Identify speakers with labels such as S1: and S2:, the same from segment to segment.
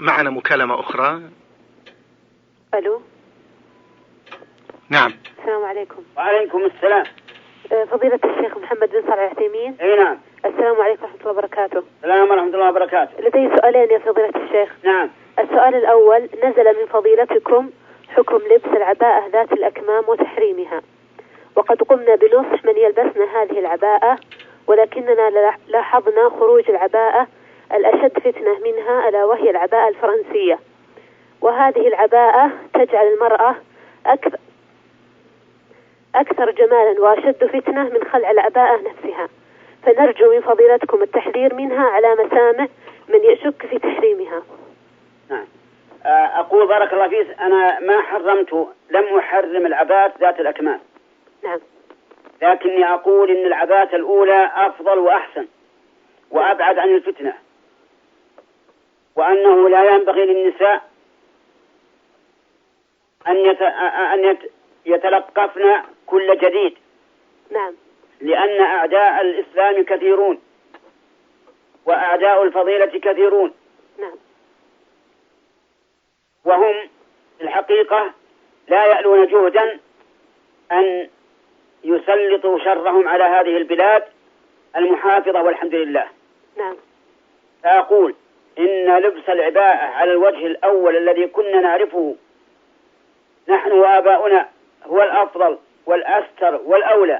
S1: معنا مكالمة أخرى.
S2: ألو.
S1: نعم.
S2: السلام عليكم.
S3: وعليكم السلام.
S2: فضيلة الشيخ محمد بن صالح العثيمين.
S3: اي نعم.
S2: السلام عليكم ورحمة الله وبركاته.
S3: السلام ورحمة الله وبركاته.
S2: لدي سؤالين يا فضيلة الشيخ.
S3: نعم.
S2: السؤال الأول: نزل من فضيلتكم حكم لبس العباءة ذات الأكمام وتحريمها، وقد قمنا بنصح من يلبسن هذه العباءة، ولكننا لاحظنا خروج العباءة الأشد فتنة منها، ألا وهي العباءة الفرنسية، وهذه العباءة تجعل المرأة أكثر جمالا وأشد فتنة من خلع العباءة نفسها، فنرجو من فضيلتكم التحذير منها على مسامع من يشك في تحريمها.
S3: نعم. أقول بارك الله فيك، أنا ما لم أحرم العباءة ذات الأكمام.
S2: نعم.
S3: لكني أقول إن العباءة الأولى أفضل وأحسن وأبعد عن الفتنة، وأنه لا ينبغي للنساء أن يتلقفن كل جديد.
S2: نعم.
S3: لأن أعداء الإسلام كثيرون وأعداء الفضيلة كثيرون.
S2: نعم.
S3: وهم في الحقيقة لا يألون جهدا أن يسلطوا شرهم على هذه البلاد المحافظة والحمد لله.
S2: نعم.
S3: فأقول إن لبس العباءة على الوجه الأول الذي كنا نعرفه نحن وآباؤنا هو الأفضل والأستر والأولى.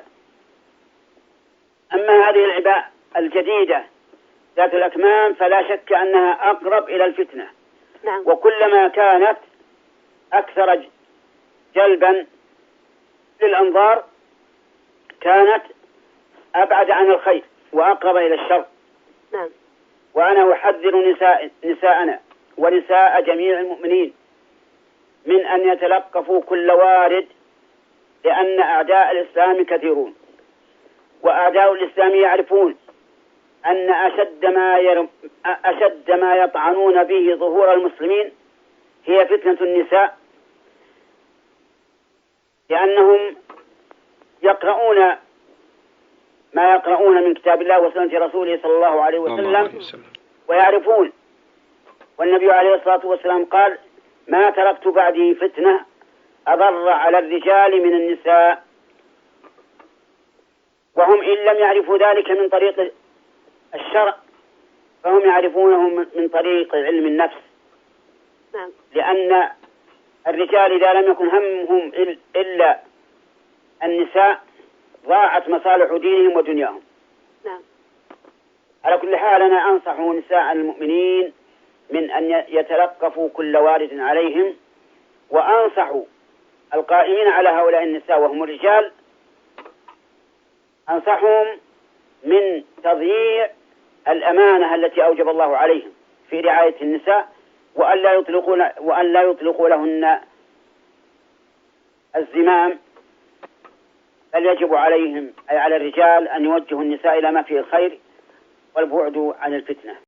S3: أما هذه العباءة الجديدة ذات الأكمام فلا شك أنها أقرب إلى الفتنة.
S2: نعم.
S3: وكلما كانت أكثر جلبا للأنظار كانت أبعد عن الخير وأقرب إلى الشر.
S2: نعم.
S3: وأنا أحذر نساءنا ونساء جميع المؤمنين من أن يتلقفوا كل وارد، لأن أعداء الإسلام كثيرون، وأعداء الإسلام يعرفون أن أشد ما يطعنون به ظهور المسلمين هي فتنة النساء، لأنهم يقرؤون ما يقرؤون من كتاب الله وسنة رسوله صلى الله عليه وسلم ويعرفون. والنبي عليه الصلاة والسلام قال: ما تركت بعدي فتنة أضر على الرجال من النساء. وهم إن لم يعرفوا ذلك من طريق الشرع فهم يعرفونه من طريق علم النفس.
S2: نعم.
S3: لأن الرجال إذا لم يكن همهم إلا النساء ضاعت مصالح دينهم ودنياهم.
S2: نعم.
S3: على كل حال أنا أنصح نساء المؤمنين من أن يتلقفوا كل وارد عليهم، وأنصح القائمين على هؤلاء النساء وهم الرجال أنصحهم من تضييع الأمانة التي أوجب الله عليهم في رعاية النساء، وأن لا يطلقوا لهن الزمام، بل يجب عليهم أي على الرجال أن يوجهوا النساء إلى ما فيه الخير والبعد عن الفتنة.